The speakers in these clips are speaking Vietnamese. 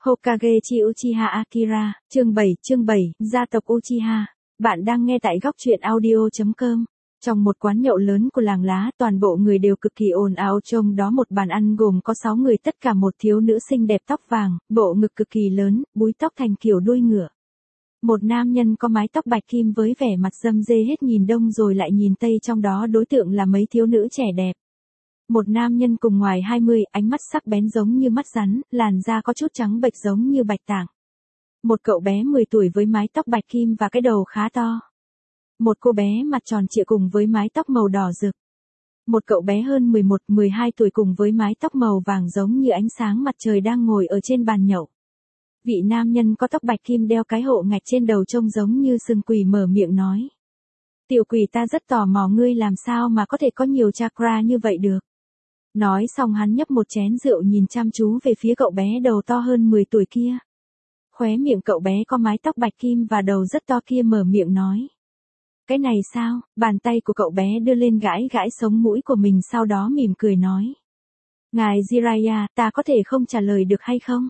Hokage chi Uchiha Akira, chương 7, gia tộc Uchiha. Bạn đang nghe tại góc truyện audio.com. Trong một quán nhậu lớn của làng lá, toàn bộ người đều cực kỳ ồn ào, trong đó một bàn ăn gồm có 6 người, tất cả một thiếu nữ xinh đẹp tóc vàng, bộ ngực cực kỳ lớn, búi tóc thành kiểu đuôi ngựa. Một nam nhân có mái tóc bạch kim với vẻ mặt râm rê hết nhìn đông rồi lại nhìn tây, trong đó đối tượng là mấy thiếu nữ trẻ đẹp. Một nam nhân cùng ngoài 20, ánh mắt sắc bén giống như mắt rắn, làn da có chút trắng bệch giống như bạch tạng. Một cậu bé 10 tuổi với mái tóc bạch kim và cái đầu khá to. Một cô bé mặt tròn trịa cùng với mái tóc màu đỏ rực. Một cậu bé hơn 11, 12 tuổi cùng với mái tóc màu vàng giống như ánh sáng mặt trời đang ngồi ở trên bàn nhậu. Vị nam nhân có tóc bạch kim đeo cái hộ ngạch trên đầu trông giống như sừng quỷ mở miệng nói. Tiểu quỷ, ta rất tò mò ngươi làm sao mà có thể có nhiều chakra như vậy được. Nói xong hắn nhấp một chén rượu nhìn chăm chú về phía cậu bé đầu to hơn 10 tuổi kia. Khóe miệng cậu bé có mái tóc bạch kim và đầu rất to kia mở miệng nói. Cái này sao? Bàn tay của cậu bé đưa lên gãi gãi sống mũi của mình, sau đó mỉm cười nói. Ngài Jiraiya, ta có thể không trả lời được hay không?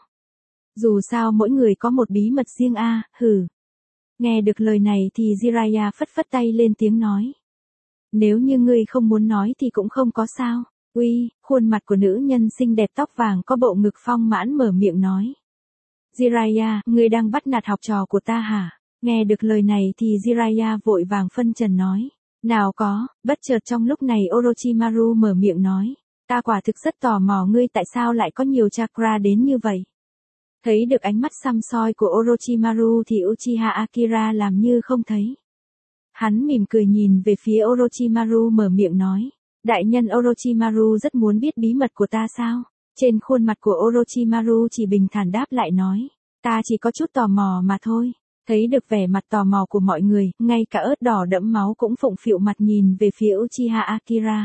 Dù sao mỗi người có một bí mật riêng a, hừ. Nghe được lời này thì Jiraiya phất phất tay lên tiếng nói. Nếu như ngươi không muốn nói thì cũng không có sao. Uy, khuôn mặt của nữ nhân xinh đẹp tóc vàng có bộ ngực phong mãn mở miệng nói. Jiraiya, ngươi đang bắt nạt học trò của ta hả? Nghe được lời này thì Jiraiya vội vàng phân trần nói. Nào có, bất chợt trong lúc này Orochimaru mở miệng nói. Ta quả thực rất tò mò ngươi tại sao lại có nhiều chakra đến như vậy. Thấy được ánh mắt săm soi của Orochimaru thì Uchiha Akira làm như không thấy. Hắn mỉm cười nhìn về phía Orochimaru mở miệng nói. Đại nhân Orochimaru rất muốn biết bí mật của ta sao? Trên khuôn mặt của Orochimaru chỉ bình thản đáp lại nói. Ta chỉ có chút tò mò mà thôi. Thấy được vẻ mặt tò mò của mọi người, ngay cả ớt đỏ đẫm máu cũng phụng phịu mặt nhìn về phía Uchiha Akira.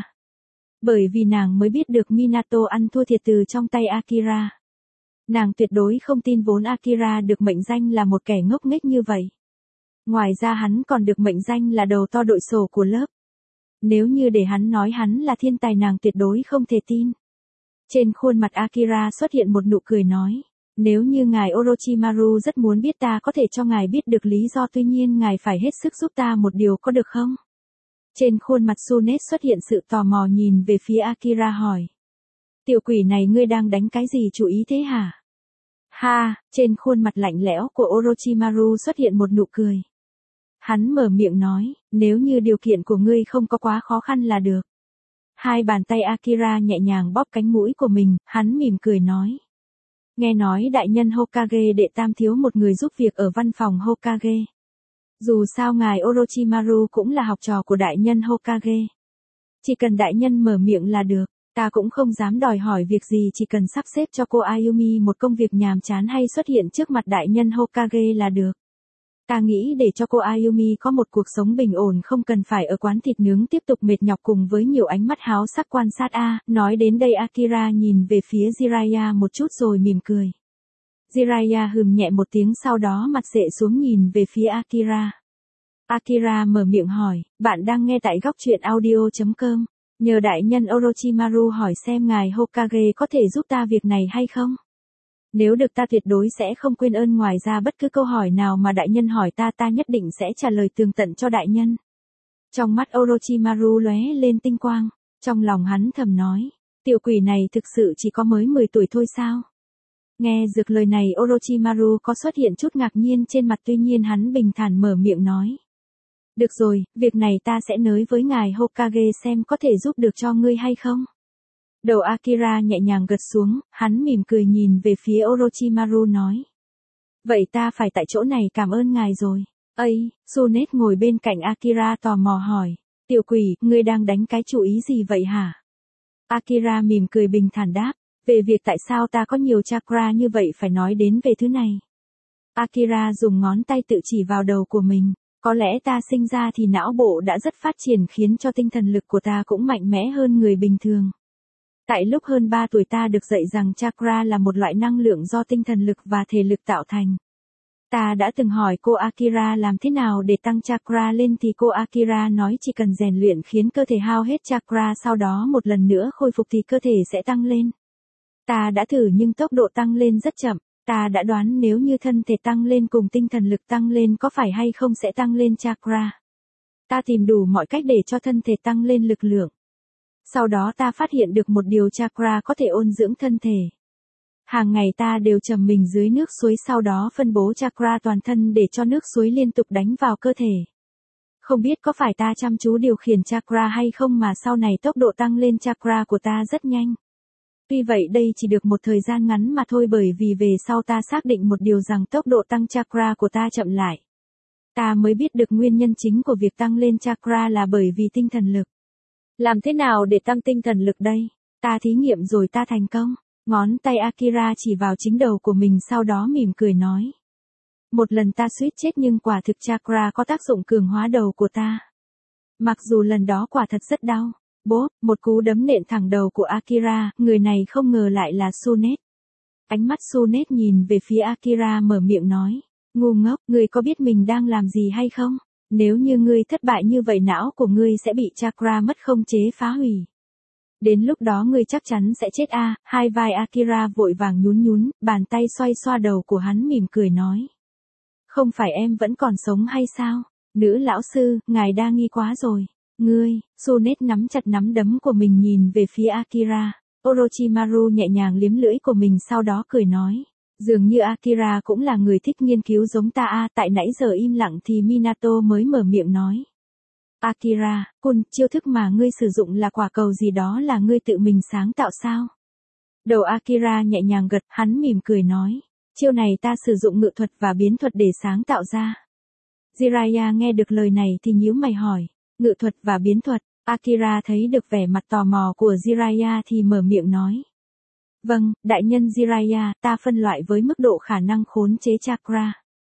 Bởi vì nàng mới biết được Minato ăn thua thiệt từ trong tay Akira. Nàng tuyệt đối không tin vốn Akira được mệnh danh là một kẻ ngốc nghếch như vậy. Ngoài ra hắn còn được mệnh danh là đầu to đội sổ của lớp. Nếu như để hắn nói hắn là thiên tài nàng tuyệt đối không thể tin. Trên khuôn mặt Akira xuất hiện một nụ cười nói. Nếu như ngài Orochimaru rất muốn biết ta có thể cho ngài biết được lý do, tuy nhiên ngài phải hết sức giúp ta một điều có được không? Trên khuôn mặt Tsunade xuất hiện sự tò mò nhìn về phía Akira hỏi. Tiểu quỷ này ngươi đang đánh cái gì chú ý thế hả? Ha, trên khuôn mặt lạnh lẽo của Orochimaru xuất hiện một nụ cười. Hắn mở miệng nói, nếu như điều kiện của ngươi không có quá khó khăn là được. Hai bàn tay Akira nhẹ nhàng bóp cánh mũi của mình, hắn mỉm cười nói. Nghe nói đại nhân Hokage đệ tam thiếu một người giúp việc ở văn phòng Hokage. Dù sao ngài Orochimaru cũng là học trò của đại nhân Hokage. Chỉ cần đại nhân mở miệng là được, ta cũng không dám đòi hỏi việc gì, chỉ cần sắp xếp cho cô Ayumi một công việc nhàm chán hay xuất hiện trước mặt đại nhân Hokage là được. Ta nghĩ để cho cô Ayumi có một cuộc sống bình ổn không cần phải ở quán thịt nướng tiếp tục mệt nhọc cùng với nhiều ánh mắt háo sắc quan sát nói đến đây Akira nhìn về phía Jiraiya một chút rồi mỉm cười. Jiraiya hừm nhẹ một tiếng, sau đó mặt xệ xuống nhìn về phía Akira. Akira mở miệng hỏi, bạn đang nghe tại góc truyện audio.com. Nhờ đại nhân Orochimaru hỏi xem ngài Hokage có thể giúp ta việc này hay không? Nếu được ta tuyệt đối sẽ không quên ơn, ngoài ra bất cứ câu hỏi nào mà đại nhân hỏi ta nhất định sẽ trả lời tường tận cho đại nhân. Trong mắt Orochimaru lóe lên tinh quang, trong lòng hắn thầm nói, tiểu quỷ này thực sự chỉ có mới 10 tuổi thôi sao? Nghe được lời này Orochimaru có xuất hiện chút ngạc nhiên trên mặt, tuy nhiên hắn bình thản mở miệng nói. Được rồi, việc này ta sẽ nói với ngài Hokage xem có thể giúp được cho ngươi hay không. Đầu Akira nhẹ nhàng gật xuống, hắn mỉm cười nhìn về phía Orochimaru nói. Vậy ta phải tại chỗ này cảm ơn ngài rồi. Tsunade ngồi bên cạnh Akira tò mò hỏi. Tiểu quỷ, ngươi đang đánh cái chủ ý gì vậy hả? Akira mỉm cười bình thản đáp. Về việc tại sao ta có nhiều chakra như vậy phải nói đến về thứ này. Akira dùng ngón tay tự chỉ vào đầu của mình. Có lẽ ta sinh ra thì não bộ đã rất phát triển khiến cho tinh thần lực của ta cũng mạnh mẽ hơn người bình thường. Tại lúc hơn 3 tuổi ta được dạy rằng chakra là một loại năng lượng do tinh thần lực và thể lực tạo thành. Ta đã từng hỏi cô Akira làm thế nào để tăng chakra lên thì cô Akira nói chỉ cần rèn luyện khiến cơ thể hao hết chakra, sau đó một lần nữa khôi phục thì cơ thể sẽ tăng lên. Ta đã thử nhưng tốc độ tăng lên rất chậm. Ta đã đoán nếu như thân thể tăng lên cùng tinh thần lực tăng lên có phải hay không sẽ tăng lên chakra. Ta tìm đủ mọi cách để cho thân thể tăng lên lực lượng. Sau đó ta phát hiện được một điều chakra có thể ôn dưỡng thân thể. Hàng ngày ta đều trầm mình dưới nước suối sau đó phân bố chakra toàn thân để cho nước suối liên tục đánh vào cơ thể. Không biết có phải ta chăm chú điều khiển chakra hay không mà sau này tốc độ tăng lên chakra của ta rất nhanh. Tuy vậy đây chỉ được một thời gian ngắn mà thôi bởi vì về sau ta xác định một điều rằng tốc độ tăng chakra của ta chậm lại. Ta mới biết được nguyên nhân chính của việc tăng lên chakra là bởi vì tinh thần lực. Làm thế nào để tăng tinh thần lực đây? Ta thí nghiệm rồi ta thành công. Ngón tay Akira chỉ vào chính đầu của mình sau đó mỉm cười nói. Một lần ta suýt chết nhưng quả thực chakra có tác dụng cường hóa đầu của ta. Mặc dù lần đó quả thật rất đau. Bốp, một cú đấm nện thẳng đầu của Akira, người này không ngờ lại là Sunet. Ánh mắt Sunet nhìn về phía Akira mở miệng nói. Ngu ngốc, ngươi có biết mình đang làm gì hay không? Nếu như ngươi thất bại như vậy não của ngươi sẽ bị chakra mất không chế phá hủy. Đến lúc đó ngươi chắc chắn sẽ chết a. Hai vai Akira vội vàng nhún nhún, bàn tay xoay xoa đầu của hắn mỉm cười nói. Không phải em vẫn còn sống hay sao? Nữ lão sư, ngài đa nghi quá rồi. Ngươi, Sunet nắm chặt nắm đấm của mình nhìn về phía Akira. Orochimaru nhẹ nhàng liếm lưỡi của mình sau đó cười nói. Dường như Akira cũng là người thích nghiên cứu giống ta a. Tại nãy giờ im lặng thì Minato mới mở miệng nói. Akira, chiêu thức mà ngươi sử dụng là quả cầu gì đó là ngươi tự mình sáng tạo sao? Đầu Akira nhẹ nhàng gật, hắn mỉm cười nói. Chiêu này ta sử dụng ngự thuật và biến thuật để sáng tạo ra. Jiraiya nghe được lời này thì nhíu mày hỏi. Ngự thuật và biến thuật, Akira thấy được vẻ mặt tò mò của Jiraiya thì mở miệng nói. Vâng, đại nhân Jiraiya, ta phân loại với mức độ khả năng khống chế chakra.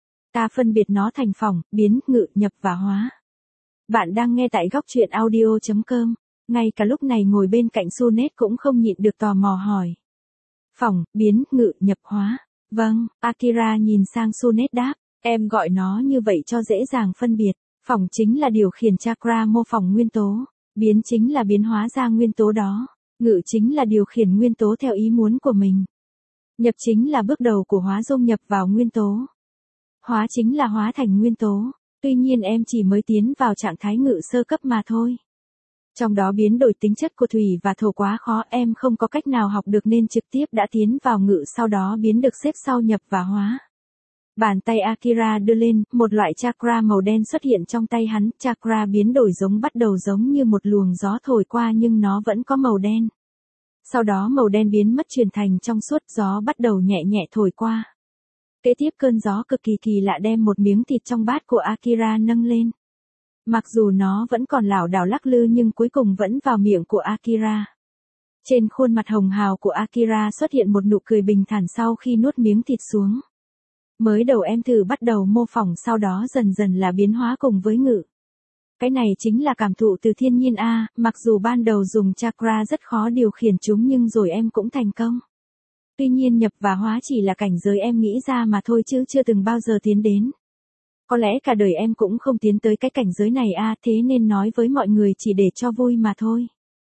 Ta phân biệt nó thành phỏng, biến, ngự, nhập và hóa. Bạn đang nghe tại góc truyện audio.com. Ngay cả lúc này ngồi bên cạnh Sunet cũng không nhịn được tò mò hỏi. Phỏng, biến, ngự, nhập hóa. Vâng, Akira nhìn sang Sunet đáp. Em gọi nó như vậy cho dễ dàng phân biệt. Phỏng chính là điều khiển chakra mô phỏng nguyên tố. Biến chính là biến hóa ra nguyên tố đó. Ngự chính là điều khiển nguyên tố theo ý muốn của mình. Nhập chính là bước đầu của hóa dung nhập vào nguyên tố. Hóa chính là hóa thành nguyên tố. Tuy nhiên em chỉ mới tiến vào trạng thái ngự sơ cấp mà thôi. Trong đó biến đổi tính chất của thủy và thổ quá khó, em không có cách nào học được nên trực tiếp đã tiến vào ngự sau đó biến được xếp sau nhập và hóa. Bàn tay Akira đưa lên, một loại chakra màu đen xuất hiện trong tay hắn, chakra biến đổi bắt đầu giống như một luồng gió thổi qua nhưng nó vẫn có màu đen. Sau đó màu đen biến mất chuyển thành trong suốt, gió bắt đầu nhẹ nhẹ thổi qua. Kế tiếp cơn gió cực kỳ lạ đem một miếng thịt trong bát của Akira nâng lên. Mặc dù nó vẫn còn lảo đảo lắc lư nhưng cuối cùng vẫn vào miệng của Akira. Trên khuôn mặt hồng hào của Akira xuất hiện một nụ cười bình thản sau khi nuốt miếng thịt xuống. Mới đầu em thử bắt đầu mô phỏng sau đó dần dần là biến hóa cùng với ngự. Cái này chính là cảm thụ từ thiên nhiên a, mặc dù ban đầu dùng chakra rất khó điều khiển chúng nhưng rồi em cũng thành công. Tuy nhiên nhập và hóa chỉ là cảnh giới em nghĩ ra mà thôi chứ chưa từng bao giờ tiến đến. Có lẽ cả đời em cũng không tiến tới cái cảnh giới này a, thế nên nói với mọi người chỉ để cho vui mà thôi.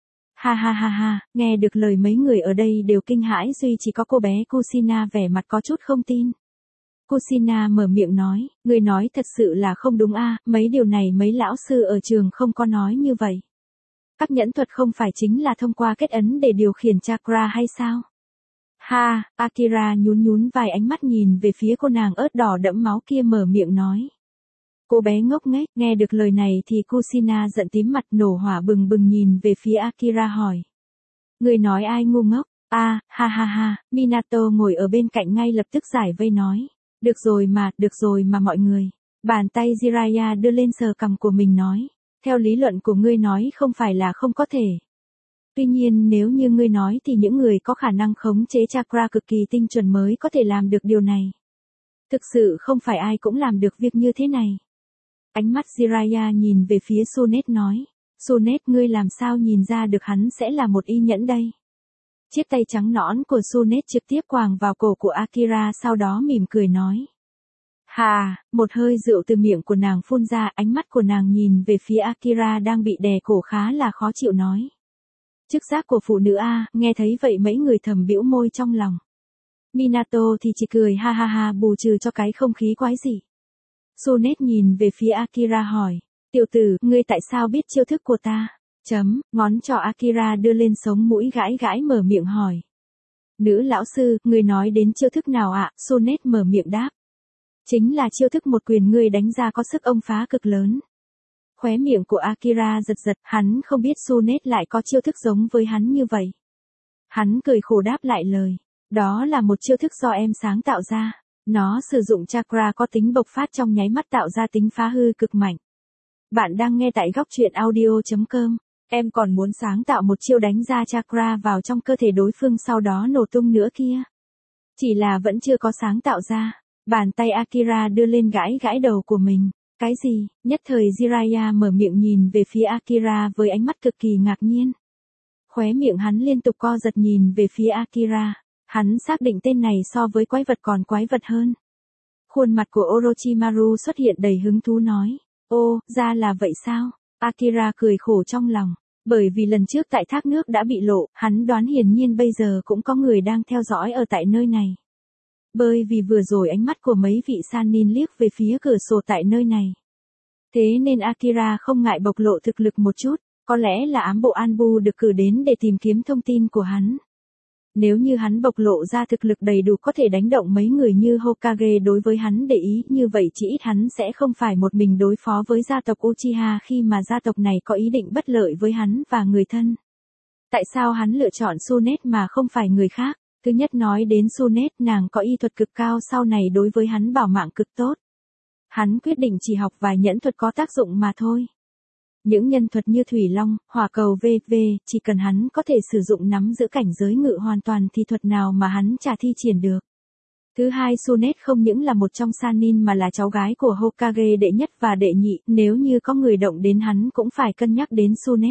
Ha ha ha ha, nghe được lời mấy người ở đây đều kinh hãi duy chỉ có cô bé Kushina vẻ mặt có chút không tin. Kushina mở miệng nói, người nói thật sự là không đúng a, mấy điều này mấy lão sư ở trường không có nói như vậy. Các nhẫn thuật không phải chính là thông qua kết ấn để điều khiển chakra hay sao? Ha, Akira nhún nhún vài ánh mắt nhìn về phía cô nàng ớt đỏ đẫm máu kia mở miệng nói. Cô bé ngốc nghếch, nghe được lời này thì Kushina giận tím mặt nổ hỏa bừng bừng nhìn về phía Akira hỏi. Người nói ai ngu ngốc? Ha ha ha, Minato ngồi ở bên cạnh ngay lập tức giải vây nói. Được rồi mà mọi người. Bàn tay Jiraiya đưa lên sờ cằm của mình nói. Theo lý luận của ngươi nói không phải là không có thể. Tuy nhiên nếu như ngươi nói thì những người có khả năng khống chế chakra cực kỳ tinh chuẩn mới có thể làm được điều này. Thực sự không phải ai cũng làm được việc như thế này. Ánh mắt Jiraiya nhìn về phía Sunet nói. Sunet ngươi làm sao nhìn ra được hắn sẽ là một y nhẫn đây? Chiếc tay trắng nõn của Sunet trực tiếp quàng vào cổ của Akira sau đó mỉm cười nói. Hà, một hơi rượu từ miệng của nàng phun ra, ánh mắt của nàng nhìn về phía Akira đang bị đè cổ khá là khó chịu nói. Chức giác của phụ nữ a, nghe thấy vậy mấy người thầm bĩu môi trong lòng. Minato thì chỉ cười ha ha ha bù trừ cho cái không khí quái dị. Tsunade nhìn về phía Akira hỏi. Tiểu tử, ngươi tại sao biết chiêu thức của ta? Ngón trỏ Akira đưa lên sống mũi gãi gãi mở miệng hỏi. Nữ lão sư, ngươi nói đến chiêu thức nào ạ? Tsunade mở miệng đáp. Chính là chiêu thức một quyền ngươi đánh ra có sức ông phá cực lớn. Khóe miệng của Akira giật giật, hắn không biết Tsunade lại có chiêu thức giống với hắn như vậy. Hắn cười khổ đáp lại lời. Đó là một chiêu thức do em sáng tạo ra. Nó sử dụng chakra có tính bộc phát trong nháy mắt tạo ra tính phá hư cực mạnh. Bạn đang nghe tại góc truyện audio.com. Em còn muốn sáng tạo một chiêu đánh ra chakra vào trong cơ thể đối phương sau đó nổ tung nữa kia. Chỉ là vẫn chưa có sáng tạo ra. Bàn tay Akira đưa lên gãi gãi đầu của mình. Cái gì? Nhất thời Jiraiya mở miệng nhìn về phía Akira với ánh mắt cực kỳ ngạc nhiên. Khóe miệng hắn liên tục co giật nhìn về phía Akira. Hắn xác định tên này so với quái vật còn quái vật hơn. Khuôn mặt của Orochimaru xuất hiện đầy hứng thú nói. Ô, ra là vậy sao? Akira cười khổ trong lòng. Bởi vì lần trước tại thác nước đã bị lộ, hắn đoán hiển nhiên bây giờ cũng có người đang theo dõi ở tại nơi này. Bởi vì vừa rồi ánh mắt của mấy vị Sannin liếc về phía cửa sổ tại nơi này. Thế nên Akira không ngại bộc lộ thực lực một chút, có lẽ là ám bộ Anbu được cử đến để tìm kiếm thông tin của hắn. Nếu như hắn bộc lộ ra thực lực đầy đủ có thể đánh động mấy người như Hokage đối với hắn để ý như vậy chỉ ít hắn sẽ không phải một mình đối phó với gia tộc Uchiha khi mà gia tộc này có ý định bất lợi với hắn và người thân. Tại sao hắn lựa chọn Tsunade mà không phải người khác? Thứ nhất nói đến Tsunade, nàng có y thuật cực cao sau này đối với hắn bảo mạng cực tốt. Hắn quyết định chỉ học vài nhẫn thuật có tác dụng mà thôi. Những nhân thuật như thủy long, hỏa cầu v.v. chỉ cần hắn có thể sử dụng nắm giữ cảnh giới ngự hoàn toàn thì thuật nào mà hắn chả thi triển được. Thứ hai, Tsunade không những là một trong Sannin mà là cháu gái của Hokage đệ nhất và đệ nhị, nếu như có người động đến hắn cũng phải cân nhắc đến Tsunade.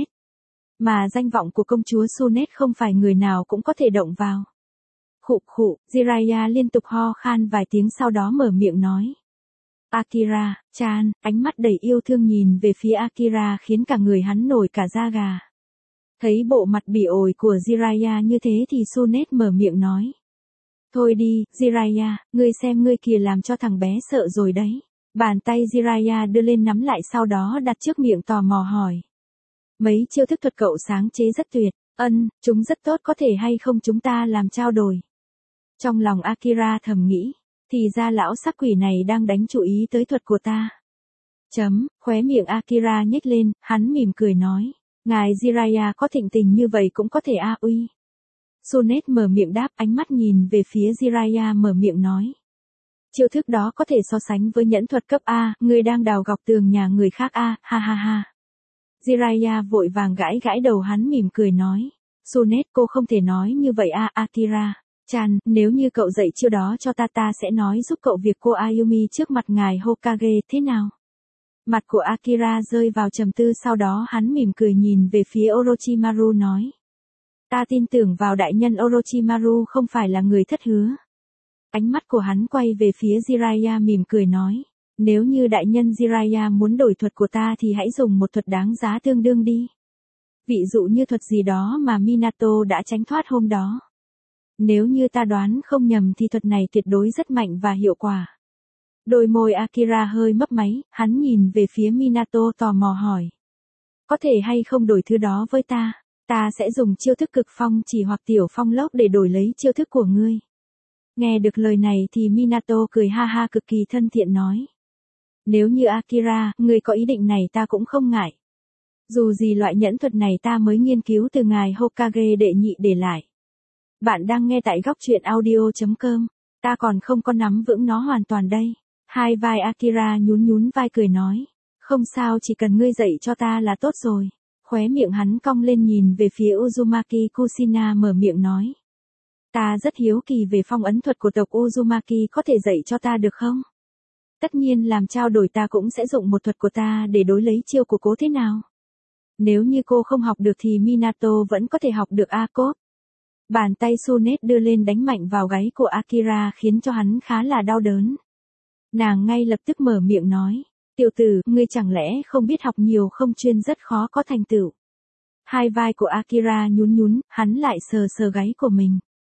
Mà danh vọng của công chúa Tsunade không phải người nào cũng có thể động vào. Khụ khụ, Jiraiya liên tục ho khan vài tiếng sau đó mở miệng nói. Akira-chan, ánh mắt đầy yêu thương nhìn về phía Akira khiến cả người hắn nổi cả da gà. Thấy bộ mặt bỉ ổi của Jiraiya như thế thì Tsunade mở miệng nói. Thôi đi, Jiraiya, ngươi xem ngươi kìa làm cho thằng bé sợ rồi đấy. Bàn tay Jiraiya đưa lên nắm lại sau đó đặt trước miệng tò mò hỏi. Mấy chiêu thức thuật cậu sáng chế rất tuyệt, chúng rất tốt có thể hay không chúng ta làm trao đổi. Trong lòng Akira thầm nghĩ. Thì ra lão sắc quỷ này đang đánh chú ý tới thuật của ta. Khóe miệng Akira nhếch lên, hắn mỉm cười nói. Ngài Jiraiya có thịnh tình như vậy cũng có thể uy. Tsunade mở miệng đáp ánh mắt nhìn về phía Jiraiya mở miệng nói. Chiêu thức đó có thể so sánh với nhẫn thuật cấp A, người đang đào gọc tường nhà người khác ha ha ha. Jiraiya vội vàng gãi gãi đầu hắn mỉm cười nói. Tsunade cô không thể nói như vậy Akira. Chan, nếu như cậu dạy chiêu đó cho ta sẽ nói giúp cậu việc cô Ayumi trước mặt ngài Hokage thế nào? Mặt của Akira rơi vào trầm tư sau đó hắn mỉm cười nhìn về phía Orochimaru nói. Ta tin tưởng vào đại nhân Orochimaru không phải là người thất hứa. Ánh mắt của hắn quay về phía Jiraiya mỉm cười nói. Nếu như đại nhân Jiraiya muốn đổi thuật của ta thì hãy dùng một thuật đáng giá tương đương đi. Ví dụ như thuật gì đó mà Minato đã tránh thoát hôm đó. Nếu như ta đoán không nhầm thì thuật này tuyệt đối rất mạnh và hiệu quả. Đôi môi Akira hơi mấp máy, hắn nhìn về phía Minato tò mò hỏi. Có thể hay không đổi thứ đó với ta? Ta sẽ dùng chiêu thức cực phong chỉ hoặc tiểu phong lốc để đổi lấy chiêu thức của ngươi. Nghe được lời này thì Minato cười ha ha cực kỳ thân thiện nói. Nếu như Akira, ngươi có ý định này ta cũng không ngại. Dù gì loại nhẫn thuật này ta mới nghiên cứu từ ngài Hokage đệ nhị để lại. Bạn đang nghe tại góc truyện audio.com. Ta còn không có nắm vững nó hoàn toàn đây. Hai vai Akira nhún vai cười nói. Không sao chỉ cần ngươi dạy cho ta là tốt rồi. Khóe miệng hắn cong lên nhìn về phía Uzumaki Kushina mở miệng nói. Ta rất hiếu kỳ về phong ấn thuật của tộc Uzumaki có thể dạy cho ta được không? Tất nhiên làm trao đổi ta cũng sẽ dùng một thuật của ta để đối lấy chiêu của cô thế nào? Nếu như cô không học được thì Minato vẫn có thể học được cốt. Bàn tay Tsunade đưa lên đánh mạnh vào gáy của Akira khiến cho hắn khá là đau đớn. Nàng ngay lập tức mở miệng nói. Tiểu tử, ngươi chẳng lẽ không biết học nhiều không chuyên rất khó có thành tựu. Hai vai của Akira nhún, hắn lại sờ gáy của mình.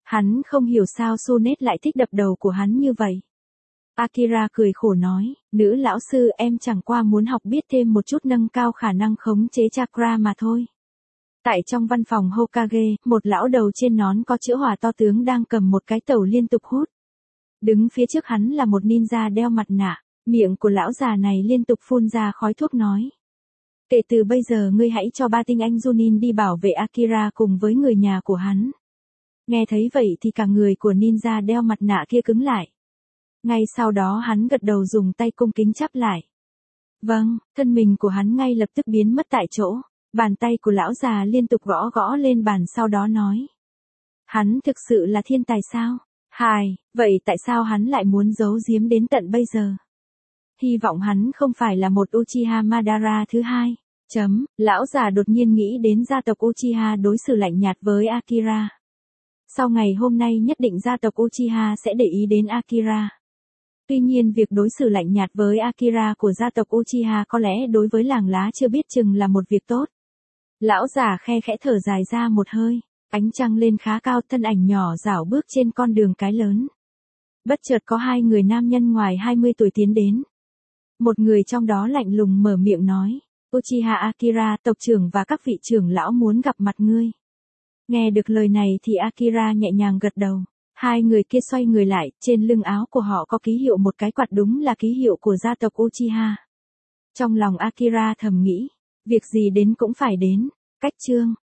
Hắn không hiểu sao Sunet lại thích đập đầu của hắn như vậy. Akira cười khổ nói, nữ lão sư em chẳng qua muốn học biết thêm một chút nâng cao khả năng khống chế chakra mà thôi. Tại trong văn phòng Hokage, một lão đầu trên nón có chữ hỏa to tướng đang cầm một cái tẩu liên tục hút. Đứng phía trước hắn là một ninja đeo mặt nạ, miệng của lão già này liên tục phun ra khói thuốc nói. Kể từ bây giờ ngươi hãy cho ba tinh anh Junin đi bảo vệ Akira cùng với người nhà của hắn. Nghe thấy vậy thì cả người của ninja đeo mặt nạ kia cứng lại. Ngay sau đó hắn gật đầu dùng tay cung kính chắp lại. Vâng, thân mình của hắn ngay lập tức biến mất tại chỗ. Bàn tay của lão già liên tục gõ gõ lên bàn sau đó nói. Hắn thực sự là thiên tài sao? Vậy tại sao hắn lại muốn giấu giếm đến tận bây giờ? Hy vọng hắn không phải là một Uchiha Madara thứ hai. Lão già đột nhiên nghĩ đến gia tộc Uchiha đối xử lạnh nhạt với Akira. Sau ngày hôm nay nhất định gia tộc Uchiha sẽ để ý đến Akira. Tuy nhiên việc đối xử lạnh nhạt với Akira của gia tộc Uchiha có lẽ đối với làng lá chưa biết chừng là một việc tốt. Lão già khe khẽ thở dài ra một hơi, ánh trăng lên khá cao, thân ảnh nhỏ rảo bước trên con đường cái lớn. Bất chợt có hai người nam nhân ngoài 20 tuổi tiến đến. Một người trong đó lạnh lùng mở miệng nói, Uchiha Akira, tộc trưởng và các vị trưởng lão muốn gặp mặt ngươi. Nghe được lời này thì Akira nhẹ nhàng gật đầu. Hai người kia xoay người lại, trên lưng áo của họ có ký hiệu một cái quạt, đúng là ký hiệu của gia tộc Uchiha. Trong lòng Akira thầm nghĩ, việc gì đến cũng phải đến. Cách chương